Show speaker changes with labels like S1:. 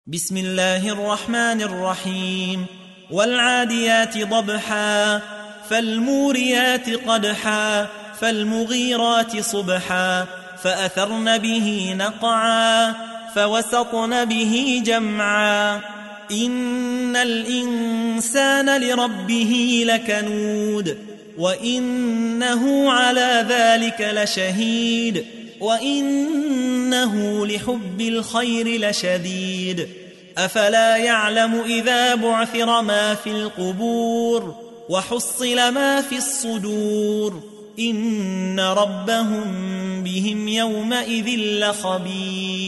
S1: بسم الله الرحمن الرحيم. والعاديات ضبحا فالموريات قدحا فالمغيرات صبحا فأثرن به نقعا فوسطن به جمعا إن الإنسان لربه لكنود وإنه على ذلك لشهيد وإنه لحب الخير لشديد أفلا يعلم إذا بعثر ما في القبور وحصل ما في الصدور إن ربهم بهم يومئذ لخبير.